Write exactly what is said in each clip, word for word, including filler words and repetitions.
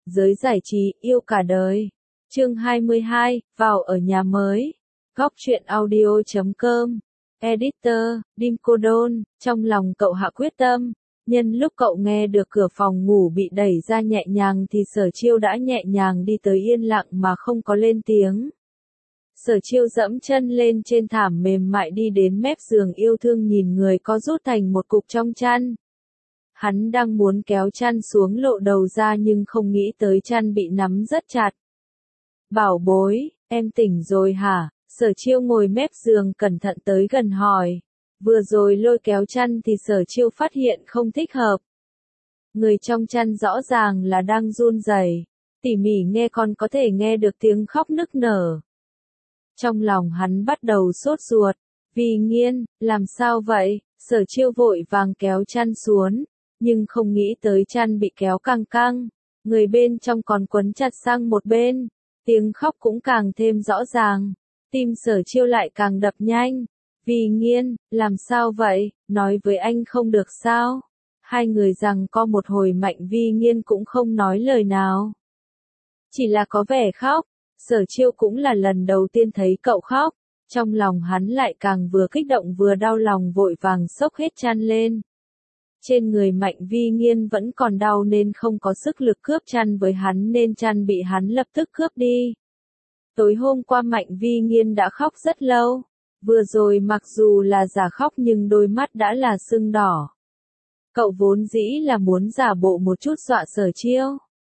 Giới giải trí, yêu cả đời. Chương hai mươi hai, vào ở nhà mới. Góc truyện audio chấm com. Editor, Dim Cô Đôn, trong lòng cậu hạ quyết tâm. Nhân lúc cậu nghe được cửa phòng ngủ bị đẩy ra nhẹ nhàng thì Sở Chiêu đã nhẹ nhàng đi tới yên lặng mà không có lên tiếng. Sở Chiêu dẫm chân lên trên thảm mềm mại đi đến mép giường yêu thương nhìn người có rút thành một cục trong chăn. Hắn đang muốn kéo chăn xuống lộ đầu ra nhưng không nghĩ tới chăn bị nắm rất chặt. Bảo bối, em tỉnh rồi hả? Sở Chiêu ngồi mép giường cẩn thận tới gần hỏi. Vừa rồi lôi kéo chăn thì Sở Chiêu phát hiện không thích hợp. Người trong chăn rõ ràng là đang run rẩy, tỉ mỉ nghe còn có thể nghe được tiếng khóc nức nở. Trong lòng hắn bắt đầu sốt ruột. Vì Nghiên, làm sao vậy? Sở Chiêu vội vàng kéo chăn xuống, nhưng không nghĩ tới chăn bị kéo căng căng, người bên trong còn quấn chặt sang một bên, tiếng khóc cũng càng thêm rõ ràng, tim Sở Chiêu lại càng đập nhanh. Vì Nghiên, làm sao vậy? Nói với anh không được sao? Hai người giằng co một hồi Mạnh Vi Nghiên cũng không nói lời nào. Chỉ là có vẻ khóc. Sở Chiêu cũng là lần đầu tiên thấy cậu khóc, trong lòng hắn lại càng vừa kích động vừa đau lòng vội vàng xốc hết chăn lên. Trên người Mạnh Vi Nghiên vẫn còn đau nên không có sức lực cướp chăn với hắn nên chăn bị hắn lập tức cướp đi. Tối hôm qua Mạnh Vi Nghiên đã khóc rất lâu, vừa rồi mặc dù là giả khóc nhưng đôi mắt đã là sưng đỏ. Cậu vốn dĩ là muốn giả bộ một chút dọa Sở Chiêu.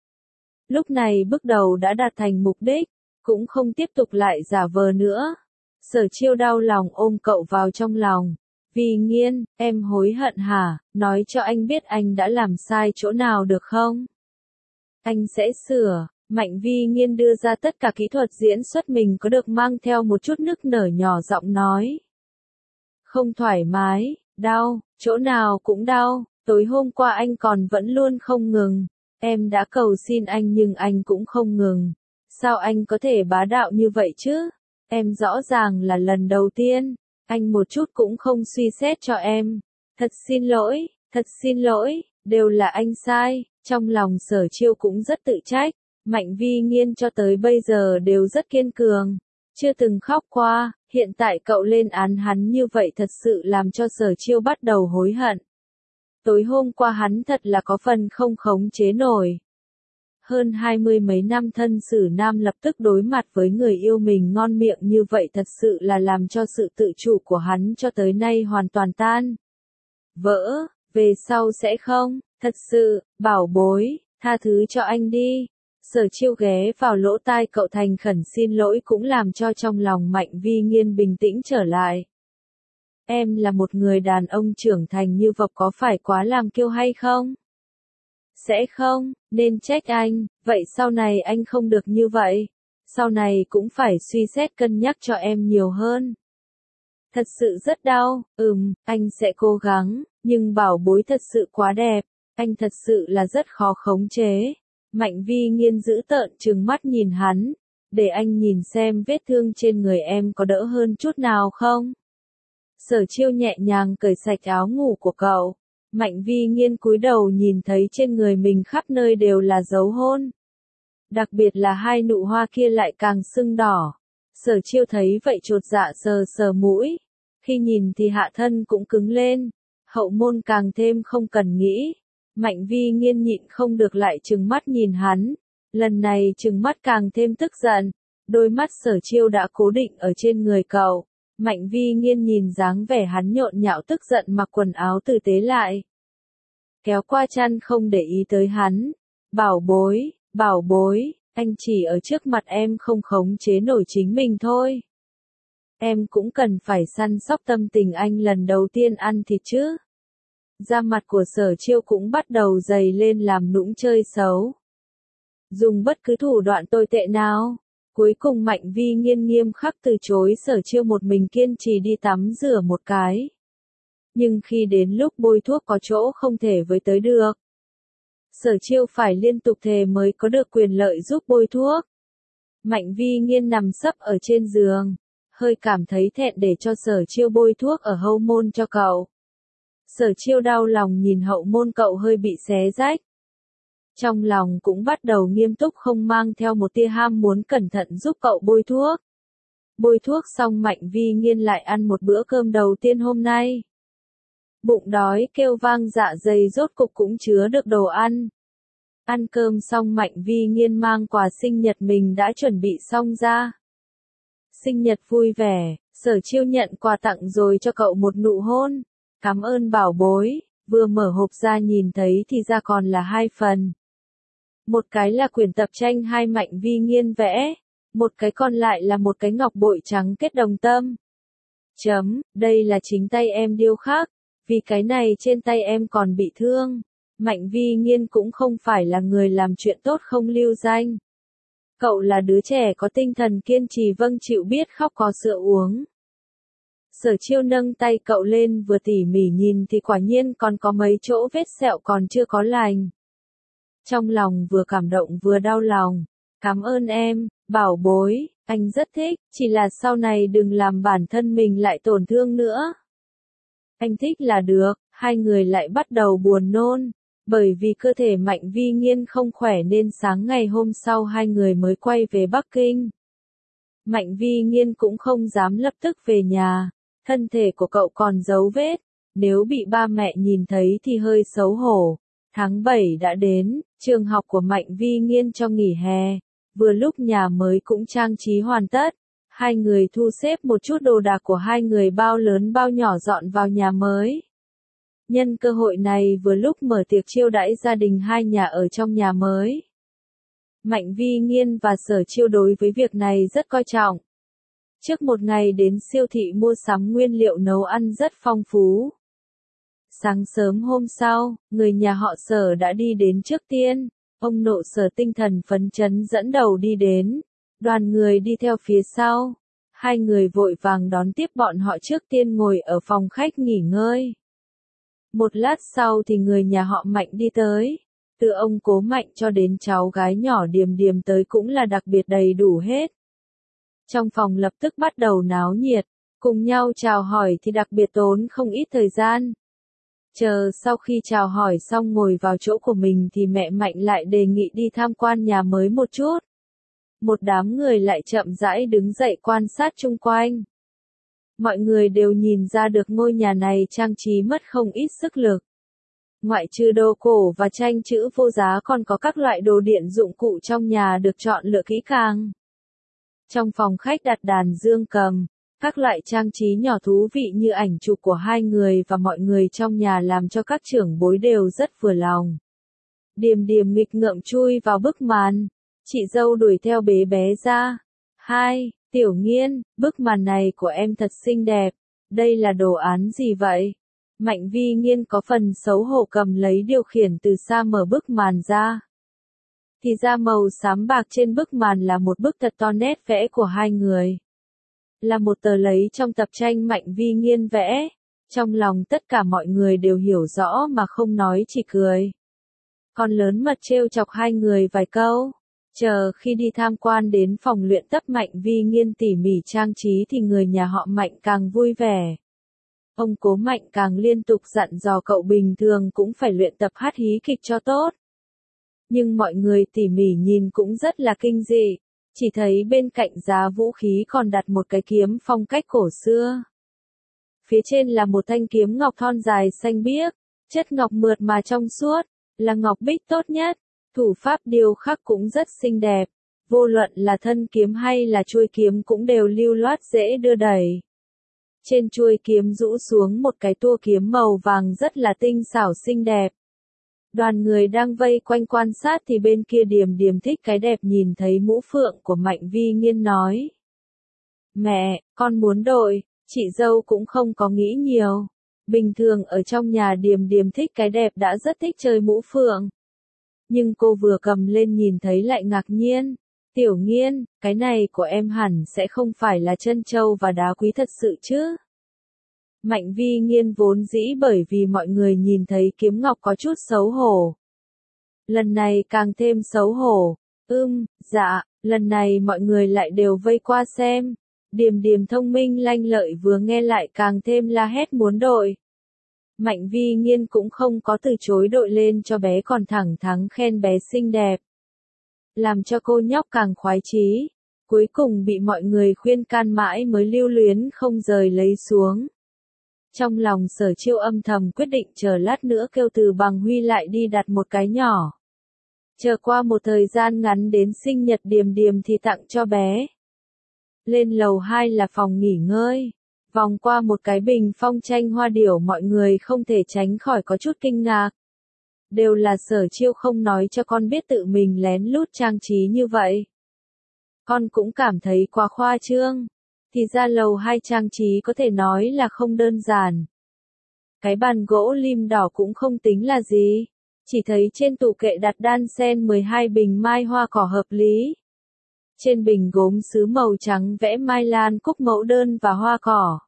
Lúc này bước đầu đã đạt thành mục đích, cũng không tiếp tục lại giả vờ nữa. Sở Chiêu đau lòng ôm cậu vào trong lòng. Vì Nghiên, em hối hận hả? Nói cho anh biết anh đã làm sai chỗ nào được không? Anh sẽ sửa. Mạnh Vi Nghiên đưa ra tất cả kỹ thuật diễn xuất mình có được mang theo một chút nức nở nhỏ giọng nói. Không thoải mái, đau, chỗ nào cũng đau, tối hôm qua anh còn vẫn luôn không ngừng. Em đã cầu xin anh nhưng anh cũng không ngừng. Sao anh có thể bá đạo như vậy chứ? Em rõ ràng là lần đầu tiên, anh một chút cũng không suy xét cho em. Thật xin lỗi, thật xin lỗi, đều là anh sai. Trong lòng Sở Chiêu cũng rất tự trách. Mạnh Vi Nghiên cho tới bây giờ đều rất kiên cường, chưa từng khóc qua, hiện tại cậu lên án hắn như vậy thật sự làm cho Sở Chiêu bắt đầu hối hận. Tối hôm qua hắn thật là có phần không khống chế nổi. Hơn hai mươi mấy năm thân xử nam lập tức đối mặt với người yêu mình ngon miệng như vậy thật sự là làm cho sự tự chủ của hắn cho tới nay hoàn toàn tan vỡ, về sau sẽ không, thật sự, bảo bối, tha thứ cho anh đi. Sở Chiêu ghé vào lỗ tai cậu thành khẩn xin lỗi cũng làm cho trong lòng Mạnh Vi Nghiên bình tĩnh trở lại. Em là một người đàn ông trưởng thành như vậy có phải quá làm kiêu hay không? Sẽ không, nên trách anh, vậy sau này anh không được như vậy. Sau này cũng phải suy xét cân nhắc cho em nhiều hơn. Thật sự rất đau, ừm, anh sẽ cố gắng, nhưng bảo bối thật sự quá đẹp, anh thật sự là rất khó khống chế. Mạnh Vi Nghiên giữ tợn trừng mắt nhìn hắn, để anh nhìn xem vết thương trên người em có đỡ hơn chút nào không. Sở Chiêu nhẹ nhàng cởi sạch áo ngủ của cậu. Mạnh Vi Nghiên cúi đầu nhìn thấy trên người mình khắp nơi đều là dấu hôn. Đặc biệt là hai nụ hoa kia lại càng sưng đỏ. Sở Chiêu thấy vậy chột dạ sờ sờ mũi. Khi nhìn thì hạ thân cũng cứng lên. Hậu môn càng thêm không cần nghĩ. Mạnh Vi Nghiên nhịn không được lại trừng mắt nhìn hắn. Lần này trừng mắt càng thêm tức giận. Đôi mắt Sở Chiêu đã cố định ở trên người cậu. Mạnh Vi Nghiên nhìn dáng vẻ hắn nhộn nhạo tức giận mặc quần áo tử tế lại. Kéo qua chăn không để ý tới hắn. Bảo bối, bảo bối, anh chỉ ở trước mặt em không khống chế nổi chính mình thôi. Em cũng cần phải săn sóc tâm tình anh lần đầu tiên ăn thịt chứ. Da mặt của Sở Chiêu cũng bắt đầu dày lên làm nũng chơi xấu. Dùng bất cứ thủ đoạn tồi tệ nào. Cuối cùng Mạnh Vi Nghiên nghiêm khắc từ chối Sở Chiêu một mình kiên trì đi tắm rửa một cái. Nhưng khi đến lúc bôi thuốc có chỗ không thể với tới được. Sở Chiêu phải liên tục thề mới có được quyền lợi giúp bôi thuốc. Mạnh Vi Nghiên nằm sấp ở trên giường, hơi cảm thấy thẹn để cho Sở Chiêu bôi thuốc ở hậu môn cho cậu. Sở Chiêu đau lòng nhìn hậu môn cậu hơi bị xé rách. Trong lòng cũng bắt đầu nghiêm túc không mang theo một tia ham muốn cẩn thận giúp cậu bôi thuốc. Bôi thuốc xong Mạnh Vi Nghiên lại ăn một bữa cơm đầu tiên hôm nay. Bụng đói kêu vang dạ dày rốt cục cũng chứa được đồ ăn. Ăn cơm xong Mạnh Vi Nghiên mang quà sinh nhật mình đã chuẩn bị xong ra. Sinh nhật vui vẻ, Sở Chiêu nhận quà tặng rồi cho cậu một nụ hôn. Cảm ơn bảo bối, vừa mở hộp ra nhìn thấy thì ra còn là hai phần. Một cái là quyển tập tranh hai Mạnh Vi Nghiên vẽ, một cái còn lại là một cái ngọc bội trắng kết đồng tâm. Chấm, đây là chính tay em điêu khắc, vì cái này trên tay em còn bị thương. Mạnh Vi Nghiên cũng không phải là người làm chuyện tốt không lưu danh. Cậu là đứa trẻ có tinh thần kiên trì vâng chịu biết khóc có sữa uống. Sở Chiêu nâng tay cậu lên vừa tỉ mỉ nhìn thì quả nhiên còn có mấy chỗ vết sẹo còn chưa có lành. Trong lòng vừa cảm động vừa đau lòng. Cảm ơn em, bảo bối, anh rất thích, chỉ là sau này đừng làm bản thân mình lại tổn thương nữa. Anh thích là được, hai người lại bắt đầu buồn nôn. Bởi vì cơ thể Mạnh Vi Nghiên không khỏe nên sáng ngày hôm sau hai người mới quay về Bắc Kinh. Mạnh Vi Nghiên cũng không dám lập tức về nhà, thân thể của cậu còn dấu vết, nếu bị ba mẹ nhìn thấy thì hơi xấu hổ. Tháng bảy đã đến, trường học của Mạnh Vi Nghiên cho nghỉ hè, vừa lúc nhà mới cũng trang trí hoàn tất. Hai người thu xếp một chút đồ đạc của hai người bao lớn bao nhỏ dọn vào nhà mới. Nhân cơ hội này vừa lúc mở tiệc chiêu đãi gia đình hai nhà ở trong nhà mới. Mạnh Vi Nghiên và Sở Chiêu đối với việc này rất coi trọng. Trước một ngày đến siêu thị mua sắm nguyên liệu nấu ăn rất phong phú. Sáng sớm hôm sau, người nhà họ Sở đã đi đến trước tiên. Ông nội Sở tinh thần phấn chấn dẫn đầu đi đến. Đoàn người đi theo phía sau. Hai người vội vàng đón tiếp bọn họ trước tiên ngồi ở phòng khách nghỉ ngơi. Một lát sau thì người nhà họ Mạnh đi tới. Từ ông Cố Mạnh cho đến cháu gái nhỏ Điềm Điềm tới cũng là đặc biệt đầy đủ hết. Trong phòng lập tức bắt đầu náo nhiệt, cùng nhau chào hỏi thì đặc biệt tốn không ít thời gian. Chờ sau khi chào hỏi xong ngồi vào chỗ của mình thì mẹ Mạnh lại đề nghị đi tham quan nhà mới một chút. Một đám người lại chậm rãi đứng dậy quan sát chung quanh. Mọi người đều nhìn ra được ngôi nhà này trang trí mất không ít sức lực. Ngoại trừ đồ cổ và tranh chữ vô giá còn có các loại đồ điện dụng cụ trong nhà được chọn lựa kỹ càng. Trong phòng khách đặt đàn dương cầm, các loại trang trí nhỏ thú vị như ảnh chụp của hai người và mọi người trong nhà làm cho các trưởng bối đều rất vừa lòng. Điềm Điềm nghịch ngợm chui vào bức màn, chị dâu đuổi theo bế bé ra. Hai, Tiểu Nghiên, bức màn này của em thật xinh đẹp, đây là đồ án gì vậy? Mạnh Vi Nghiên có phần xấu hổ cầm lấy điều khiển từ xa mở bức màn ra. Thì ra màu xám bạc trên bức màn là một bức thật to nét vẽ của hai người. Là một tờ lấy trong tập tranh Mạnh Vi Nghiên vẽ. Trong lòng tất cả mọi người đều hiểu rõ mà không nói chỉ cười. Con lớn mật trêu chọc hai người vài câu. Chờ khi đi tham quan đến phòng luyện tập Mạnh Vi Nghiên tỉ mỉ trang trí thì người nhà họ Mạnh càng vui vẻ. Ông Cố Mạnh càng liên tục dặn dò cậu bình thường cũng phải luyện tập hát hí kịch cho tốt. Nhưng mọi người tỉ mỉ nhìn cũng rất là kinh dị, chỉ thấy bên cạnh giá vũ khí còn đặt một cái kiếm phong cách cổ xưa. Phía trên là một thanh kiếm ngọc thon dài xanh biếc, chất ngọc mượt mà trong suốt, là ngọc bích tốt nhất, thủ pháp điêu khắc cũng rất xinh đẹp, vô luận là thân kiếm hay là chuôi kiếm cũng đều lưu loát dễ đưa đẩy. Trên chuôi kiếm rũ xuống một cái tua kiếm màu vàng rất là tinh xảo xinh đẹp. Đoàn người đang vây quanh quan sát thì bên kia Điềm Điềm thích cái đẹp nhìn thấy mũ phượng của Mạnh Vi Nghiên nói. Mẹ, con muốn đội, chị dâu cũng không có nghĩ nhiều. Bình thường ở trong nhà Điềm Điềm thích cái đẹp đã rất thích chơi mũ phượng. Nhưng cô vừa cầm lên nhìn thấy lại ngạc nhiên. Tiểu Nghiên, cái này của em hẳn sẽ không phải là trân châu và đá quý thật sự chứ? Mạnh Vi Nghiên vốn dĩ bởi vì mọi người nhìn thấy kiếm ngọc có chút xấu hổ. Lần này càng thêm xấu hổ. Ưm, dạ, lần này mọi người lại đều vây qua xem. Điềm Điềm thông minh lanh lợi vừa nghe lại càng thêm la hét muốn đội. Mạnh Vi Nghiên cũng không có từ chối đội lên cho bé còn thẳng thắn khen bé xinh đẹp. Làm cho cô nhóc càng khoái chí. Cuối cùng bị mọi người khuyên can mãi mới lưu luyến không rời lấy xuống. Trong lòng Sở Chiêu âm thầm quyết định chờ lát nữa kêu Từ Bằng Huy lại đi đặt một cái nhỏ. Chờ qua một thời gian ngắn đến sinh nhật Điềm Điềm thì tặng cho bé. Lên lầu hai là phòng nghỉ ngơi. Vòng qua một cái bình phong tranh hoa điểu mọi người không thể tránh khỏi có chút kinh ngạc. Đều là Sở Chiêu không nói cho con biết tự mình lén lút trang trí như vậy. Con cũng cảm thấy quá khoa trương. Thì ra lầu hai trang trí có thể nói là không đơn giản. Cái bàn gỗ lim đỏ cũng không tính là gì. Chỉ thấy trên tủ kệ đặt đan sen mười hai bình mai hoa cỏ hợp lý. Trên bình gốm sứ màu trắng vẽ mai lan cúc mẫu đơn và hoa cỏ.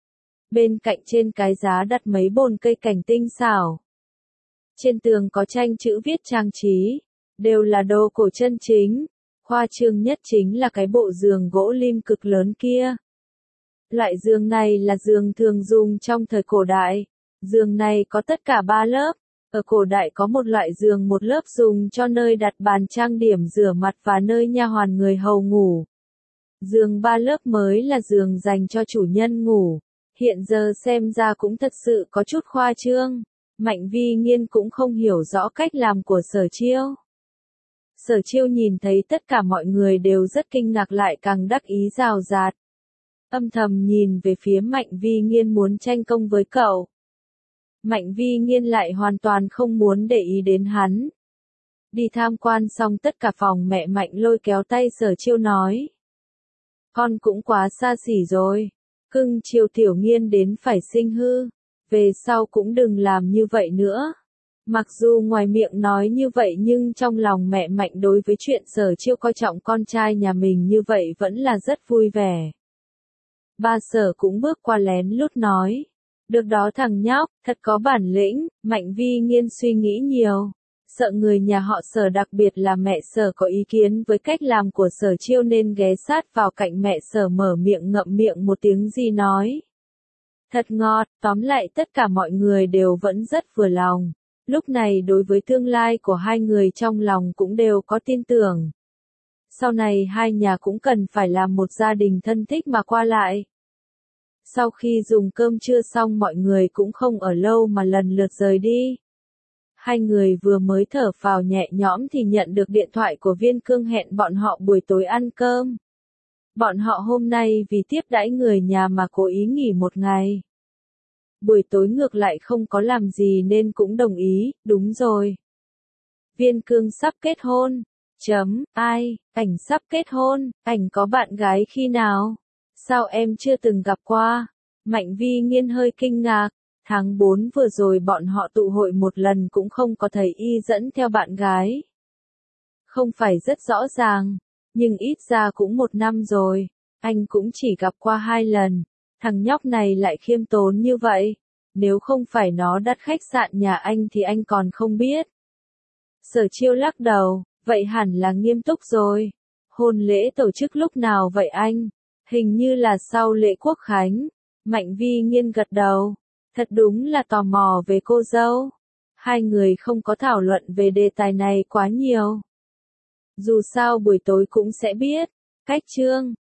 Bên cạnh trên cái giá đặt mấy bồn cây cảnh tinh xảo. Trên tường có tranh chữ viết trang trí. Đều là đồ cổ chân chính. Khoa trương nhất chính là cái bộ giường gỗ lim cực lớn kia. Loại giường này là giường thường dùng trong thời cổ đại. Giường này có tất cả ba lớp. Ở cổ đại có một loại giường một lớp dùng cho nơi đặt bàn trang điểm rửa mặt và nơi nha hoàn người hầu ngủ. Giường ba lớp mới là giường dành cho chủ nhân ngủ. Hiện giờ xem ra cũng thật sự có chút khoa trương. Mạnh Vi Nghiên cũng không hiểu rõ cách làm của Sở Chiêu. Sở Chiêu nhìn thấy tất cả mọi người đều rất kinh ngạc lại càng đắc ý rào rạt. Âm thầm nhìn về phía Mạnh Vi Nghiên muốn tranh công với cậu. Mạnh Vi Nghiên lại hoàn toàn không muốn để ý đến hắn. Đi tham quan xong tất cả phòng mẹ Mạnh lôi kéo tay Sở Chiêu nói. Con cũng quá xa xỉ rồi. Cưng chiều Tiểu Nghiên đến phải sinh hư. Về sau cũng đừng làm như vậy nữa. Mặc dù ngoài miệng nói như vậy nhưng trong lòng mẹ Mạnh đối với chuyện Sở Chiêu coi trọng con trai nhà mình như vậy vẫn là rất vui vẻ. Ba Sở cũng bước qua lén lút nói. Được đó thằng nhóc, thật có bản lĩnh. Mạnh Vi Nghiên suy nghĩ nhiều. Sợ người nhà họ Sở đặc biệt là mẹ Sở có ý kiến với cách làm của Sở Chiêu nên ghé sát vào cạnh mẹ Sở mở miệng ngậm miệng một tiếng gì nói. Thật ngọt, tóm lại tất cả mọi người đều vẫn rất vừa lòng. Lúc này đối với tương lai của hai người trong lòng cũng đều có tin tưởng. Sau này hai nhà cũng cần phải làm một gia đình thân thích mà qua lại. Sau khi dùng cơm trưa xong mọi người cũng không ở lâu mà lần lượt rời đi. Hai người vừa mới thở phào nhẹ nhõm thì nhận được điện thoại của Viên Cương hẹn bọn họ buổi tối ăn cơm. Bọn họ hôm nay vì tiếp đãi người nhà mà cố ý nghỉ một ngày. Buổi tối ngược lại không có làm gì nên cũng đồng ý, đúng rồi. Viên Cương sắp kết hôn. Chấm, ai, ảnh sắp kết hôn, ảnh có bạn gái khi nào? Sao em chưa từng gặp qua? Mạnh Vi Nghiên hơi kinh ngạc. Tháng bốn vừa rồi bọn họ tụ hội một lần cũng không có thấy y dẫn theo bạn gái. Không phải rất rõ ràng, nhưng ít ra cũng một năm rồi. Anh cũng chỉ gặp qua hai lần. Thằng nhóc này lại khiêm tốn như vậy. Nếu không phải nó đặt khách sạn nhà anh thì anh còn không biết. Sở Chiêu lắc đầu, vậy hẳn là nghiêm túc rồi. Hôn lễ tổ chức lúc nào vậy anh? Hình như là sau lễ quốc khánh. Mạnh Vi Nghiên gật đầu. Thật đúng là tò mò về cô dâu. Hai người không có thảo luận về đề tài này quá nhiều. Dù sao buổi tối cũng sẽ biết. Cách chương